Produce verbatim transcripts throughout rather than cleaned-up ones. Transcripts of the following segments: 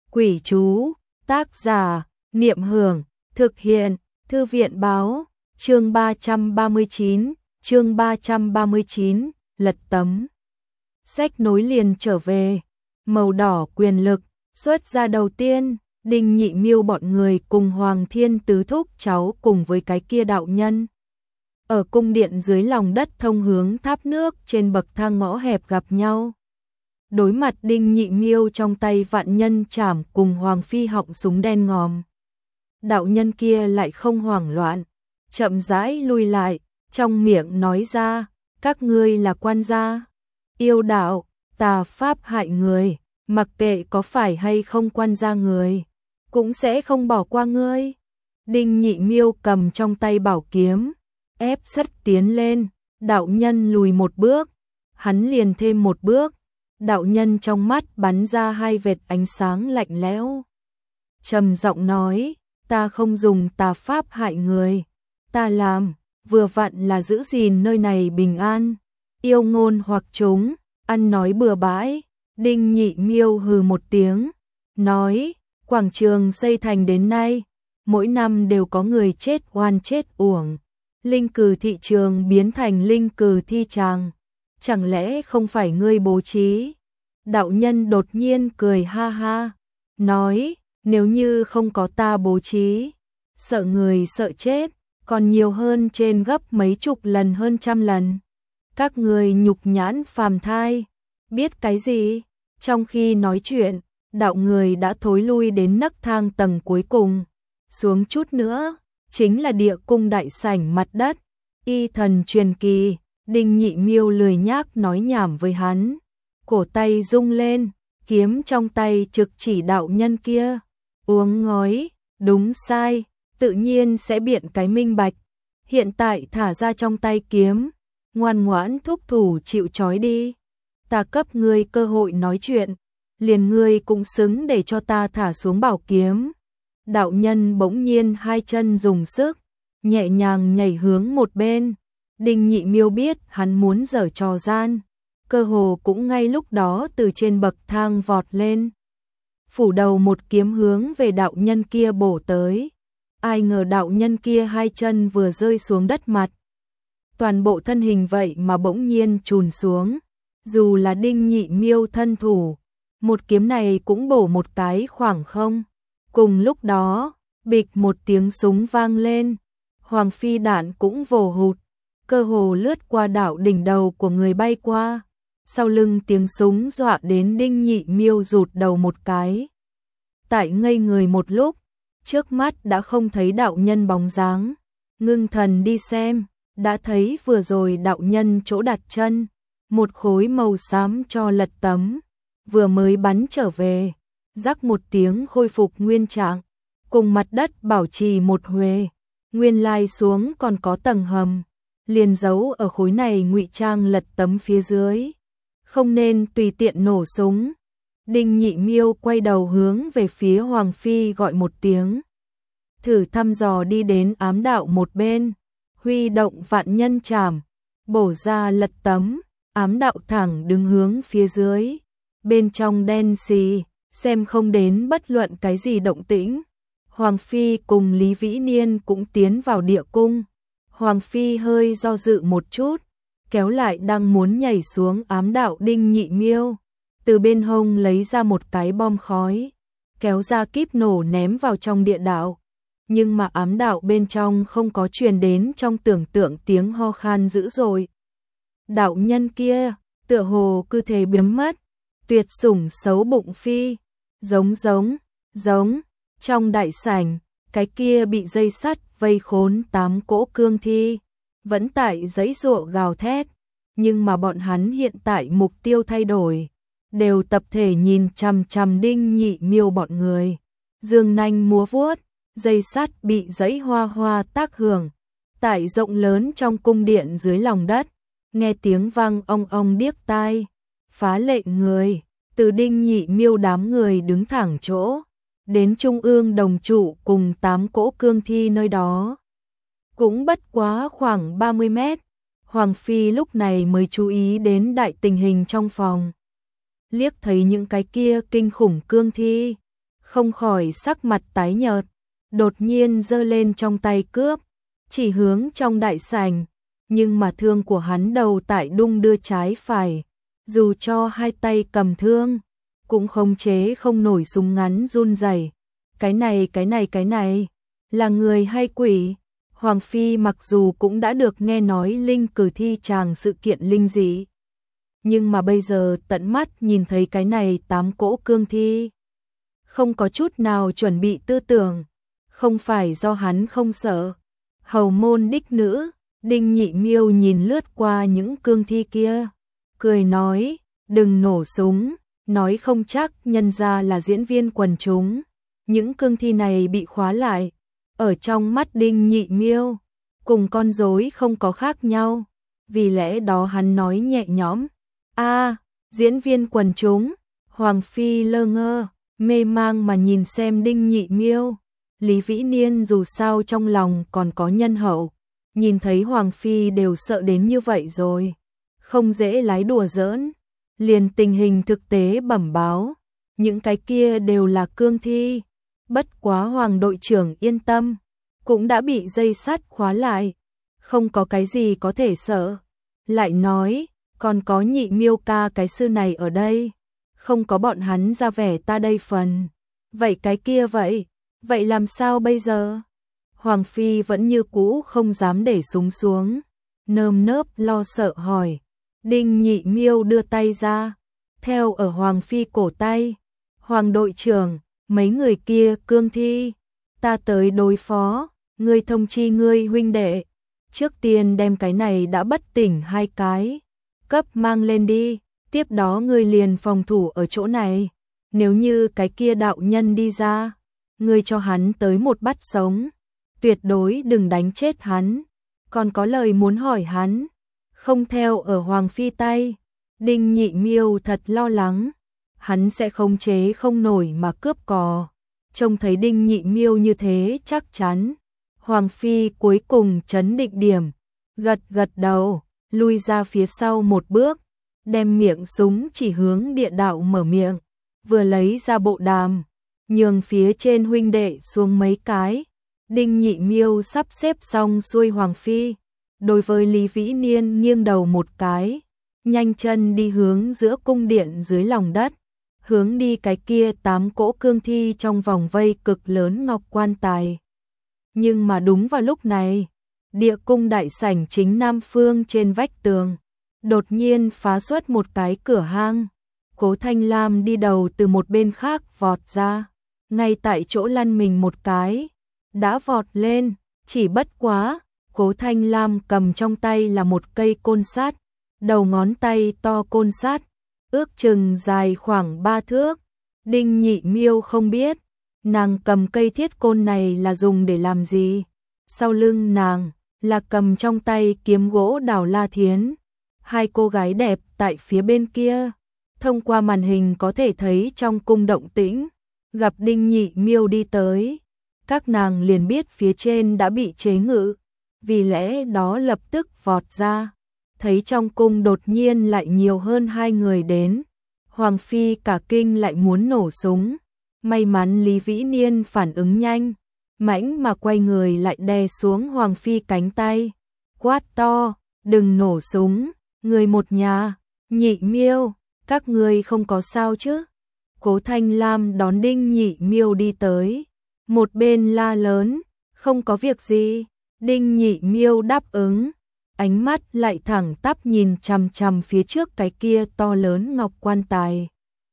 Quỷ chú, tác giả, Niệm Hưởng, thực hiện, Thư viện báo, chương ba trăm ba mươi chín, chương ba trăm ba mươi chín, lật tấm. Sách nối liền trở về, màu đỏ quyền lực, xuất ra đầu tiên, Đinh Nhị Miêu bọn người cùng Hoàng Thiên Tứ thúc cháu cùng với cái kia đạo nhân. Ở cung điện dưới lòng đất thông hướng tháp nước trên bậc thang ngõ hẹp gặp nhau. Đối mặt Đinh Nhị Miêu trong tay vạn nhân chảm cùng Hoàng Phi họng súng đen ngòm. Đạo nhân kia lại không hoảng loạn, chậm rãi lui lại, trong miệng nói ra, các ngươi là quan gia, yêu đạo, tà pháp hại người, mặc kệ có phải hay không quan gia người, cũng sẽ không bỏ qua ngươi. Đinh Nhị Miêu cầm trong tay bảo kiếm, ép sát tiến lên, đạo nhân lùi một bước, hắn liền thêm một bước. Đạo nhân trong mắt bắn ra hai vệt ánh sáng lạnh lẽo. Trầm giọng nói, ta không dùng tà pháp hại người, ta làm, vừa vặn là giữ gìn nơi này bình an. Yêu ngôn hoặc chúng, ăn nói bừa bãi. Đinh Nhị Miêu hừ một tiếng, nói, quảng trường xây thành đến nay, mỗi năm đều có người chết oan chết uổng. Linh cừ thị trường biến thành linh cừ thi tràng. Chẳng lẽ không phải ngươi bố trí? Đạo nhân đột nhiên cười ha ha, nói, nếu như không có ta bố trí, sợ người sợ chết, còn nhiều hơn trên gấp mấy chục lần hơn trăm lần. Các người nhục nhãn phàm thai, biết cái gì? Trong khi nói chuyện, đạo người đã thối lui đến nấc thang tầng cuối cùng, xuống chút nữa, chính là địa cung đại sảnh mặt đất, y thần truyền kỳ. Đinh Nhị Miêu lười nhác nói nhảm với hắn, cổ tay rung lên, kiếm trong tay trực chỉ đạo nhân kia, uống ngói, đúng sai, tự nhiên sẽ biện cái minh bạch. Hiện tại thả ra trong tay kiếm, ngoan ngoãn thúc thủ chịu trói đi, ta cấp ngươi cơ hội nói chuyện, liền ngươi cũng xứng để cho ta thả xuống bảo kiếm. Đạo nhân bỗng nhiên hai chân dùng sức, nhẹ nhàng nhảy hướng một bên. Đinh Nhị Miêu biết hắn muốn giở trò gian, cơ hồ cũng ngay lúc đó từ trên bậc thang vọt lên, phủ đầu một kiếm hướng về đạo nhân kia bổ tới. Ai ngờ đạo nhân kia hai chân vừa rơi xuống đất mặt, toàn bộ thân hình vậy mà bỗng nhiên chùn xuống. Dù là Đinh Nhị Miêu thân thủ, một kiếm này cũng bổ một cái khoảng không. Cùng lúc đó, bịch một tiếng súng vang lên, Hoàng Phi đạn cũng vồ hụt, cơ hồ lướt qua đảo đỉnh đầu của người bay qua. Sau lưng tiếng súng dọa đến Đinh Nhị Miêu rụt đầu một cái. Tại ngây người một lúc, trước mắt đã không thấy đạo nhân bóng dáng. Ngưng thần đi xem, đã thấy vừa rồi đạo nhân chỗ đặt chân, một khối màu xám cho lật tấm, vừa mới bắn trở về, rắc một tiếng khôi phục nguyên trạng, cùng mặt đất bảo trì một huề, nguyên lai xuống còn có tầng hầm. Liền giấu ở khối này ngụy trang lật tấm phía dưới, không nên tùy tiện nổ súng. Đinh Nhị Miêu quay đầu hướng về phía Hoàng Phi gọi một tiếng, thử thăm dò đi đến ám đạo một bên, huy động vạn nhân chảm, bổ ra lật tấm. Ám đạo thẳng đứng hướng phía dưới, bên trong đen xì, xem không đến bất luận cái gì động tĩnh. Hoàng Phi cùng Lý Vĩ Niên cũng tiến vào địa cung. Hoàng Phi hơi do dự một chút, kéo lại đang muốn nhảy xuống ám đạo Đinh Nhị Miêu, từ bên hông lấy ra một cái bom khói, kéo ra kíp nổ ném vào trong địa đạo. Nhưng mà ám đạo bên trong không có truyền đến trong tưởng tượng tiếng ho khan dữ dội. Đạo nhân kia, tựa hồ cứ thế biến mất, tuyệt sủng xấu bụng Phi, giống giống, giống, trong đại sảnh, cái kia bị dây sắt vây khốn tám cỗ cương thi, vẫn tại giãy giụa gào thét, nhưng mà bọn hắn hiện tại mục tiêu thay đổi, đều tập thể nhìn chằm chằm Đinh Nhị Miêu bọn người. Dương nanh múa vuốt, dây sắt bị giãy hoa hoa tác hưởng, tại rộng lớn trong cung điện dưới lòng đất, nghe tiếng vang ong ong điếc tai, phá lệ người, từ Đinh Nhị Miêu đám người đứng thẳng chỗ, đến trung ương đồng trụ cùng tám cỗ cương thi nơi đó. Cũng bất quá khoảng ba mươi mét, Hoàng Phi lúc này mới chú ý đến đại tình hình trong phòng. Liếc thấy những cái kia kinh khủng cương thi, không khỏi sắc mặt tái nhợt, đột nhiên giơ lên trong tay cướp, chỉ hướng trong đại sảnh, nhưng mà thương của hắn đầu tại đung đưa trái phải, dù cho hai tay cầm thương, cũng khống chế không nổi súng ngắn run rẩy. Cái này, cái này, cái này, là người hay quỷ? Hoàng phi mặc dù cũng đã được nghe nói linh cử thi chàng sự kiện linh dị, nhưng mà bây giờ tận mắt nhìn thấy cái này tám cỗ cương thi, không có chút nào chuẩn bị tư tưởng, không phải do hắn không sợ. Hầu môn đích nữ, Đinh Nhị Miêu nhìn lướt qua những cương thi kia, cười nói, đừng nổ súng, nói không chắc nhân ra là diễn viên quần chúng. Những cương thi này bị khóa lại, ở trong mắt Đinh Nhị Miêu, cùng con rối không có khác nhau, vì lẽ đó hắn nói nhẹ nhõm, a diễn viên quần chúng. Hoàng phi lơ ngơ, mê mang mà nhìn xem Đinh Nhị Miêu. Lý Vĩ Niên dù sao trong lòng còn có nhân hậu, nhìn thấy Hoàng phi đều sợ đến như vậy rồi, không dễ lái đùa giỡn, liền tình hình thực tế bẩm báo, những cái kia đều là cương thi, bất quá Hoàng đội trưởng yên tâm, cũng đã bị dây sắt khóa lại, không có cái gì có thể sợ. Lại nói, còn có Nhị Miêu ca cái sư này ở đây, không có bọn hắn ra vẻ ta đây phần. Vậy cái kia vậy, vậy làm sao bây giờ? Hoàng phi vẫn như cũ không dám để súng xuống, nơm nớp lo sợ hỏi. Đinh Nhị Miêu đưa tay ra, theo ở Hoàng phi cổ tay. Hoàng đội trưởng, mấy người kia cương thi, ta tới đối phó, ngươi thông chi ngươi huynh đệ, trước tiên đem cái này đã bất tỉnh hai cái, cấp mang lên đi, tiếp đó ngươi liền phòng thủ ở chỗ này, nếu như cái kia đạo nhân đi ra, ngươi cho hắn tới một bắt sống, tuyệt đối đừng đánh chết hắn, còn có lời muốn hỏi hắn, không theo ở Hoàng phi tay. Đinh Nhị Miêu thật lo lắng, hắn sẽ khống chế không nổi mà cướp cò. Trông thấy Đinh Nhị Miêu như thế chắc chắn, Hoàng phi cuối cùng trấn định điểm, gật gật đầu, lui ra phía sau một bước, đem miệng súng chỉ hướng địa đạo mở miệng, vừa lấy ra bộ đàm, nhường phía trên huynh đệ xuống mấy cái. Đinh Nhị Miêu sắp xếp xong xuôi Hoàng phi, đối với Lý Vĩ Niên nghiêng đầu một cái, nhanh chân đi hướng giữa cung điện dưới lòng đất, hướng đi cái kia tám cỗ cương thi trong vòng vây cực lớn ngọc quan tài. Nhưng mà đúng vào lúc này, địa cung đại sảnh chính nam phương trên vách tường, đột nhiên phá xuất một cái cửa hang. Cố Thanh Lam đi đầu từ một bên khác vọt ra, ngay tại chỗ lăn mình một cái, đã vọt lên, chỉ bất quá, Cố Thanh Lam cầm trong tay là một cây côn sắt, đầu ngón tay to côn sắt, ước chừng dài khoảng ba thước. Đinh Nhị Miêu không biết, nàng cầm cây thiết côn này là dùng để làm gì. Sau lưng nàng là cầm trong tay kiếm gỗ Đào La Thiến. Hai cô gái đẹp tại phía bên kia, thông qua màn hình có thể thấy trong cung động tĩnh, gặp Đinh Nhị Miêu đi tới, các nàng liền biết phía trên đã bị chế ngự, vì lẽ đó lập tức vọt ra. Thấy trong cung đột nhiên lại nhiều hơn hai người đến, Hoàng phi cả kinh lại muốn nổ súng. May mắn Lý Vĩ Niên phản ứng nhanh, mãnh mà quay người lại đè xuống Hoàng phi cánh tay, quát to, đừng nổ súng, người một nhà. Nhị Miêu, các người không có sao chứ? Cố Thanh Lam đón Đinh Nhị Miêu đi tới, một bên la lớn, không có việc gì. Đinh Nhị Miêu đáp ứng, ánh mắt lại thẳng tắp nhìn chằm chằm phía trước cái kia to lớn ngọc quan tài.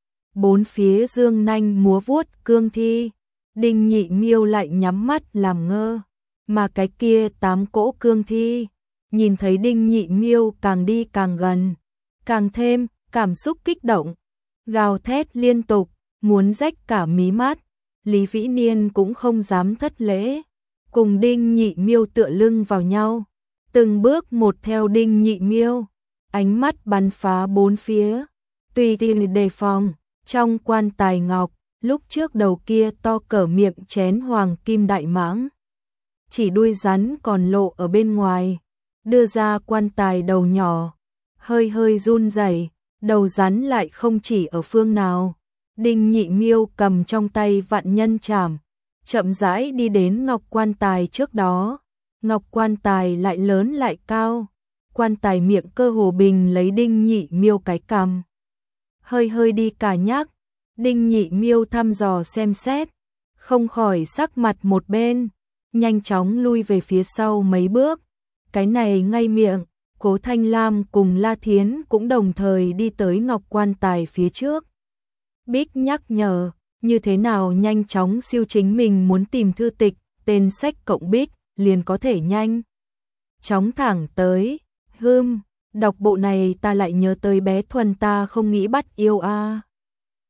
Bốn phía dương nanh múa vuốt cương thi, Đinh Nhị Miêu lại nhắm mắt làm ngơ, mà cái kia tám cỗ cương thi, nhìn thấy Đinh Nhị Miêu càng đi càng gần, càng thêm cảm xúc kích động, gào thét liên tục, muốn rách cả mí mắt. Lý Vĩ Niên cũng không dám thất lễ, cùng Đinh Nhị Miêu tựa lưng vào nhau, từng bước một theo Đinh Nhị Miêu, ánh mắt bắn phá bốn phía, tùy tiện đề phòng. Trong quan tài ngọc, lúc trước đầu kia to cỡ miệng chén hoàng kim đại mãng, chỉ đuôi rắn còn lộ ở bên ngoài, đưa ra quan tài đầu nhỏ, hơi hơi run rẩy, đầu rắn lại không chỉ ở phương nào, Đinh Nhị Miêu cầm trong tay vạn nhân trảm, chậm rãi đi đến ngọc quan tài trước đó. Ngọc quan tài lại lớn lại cao, quan tài miệng cơ hồ bình lấy Đinh Nhị Miêu cái cằm. Hơi hơi đi cả nhắc, Đinh Nhị Miêu thăm dò xem xét, không khỏi sắc mặt một bên, nhanh chóng lui về phía sau mấy bước. Cái này ngay miệng, Cố Thanh Lam cùng La Thiến cũng đồng thời đi tới ngọc quan tài phía trước. Bích nhắc nhở, như thế nào nhanh chóng siêu chính mình muốn tìm thư tịch, tên sách cộng Bích, liền có thể nhanh chóng thẳng tới. Hưm, đọc bộ này ta lại nhớ tới bé Thuần ta không nghĩ bắt yêu a. À.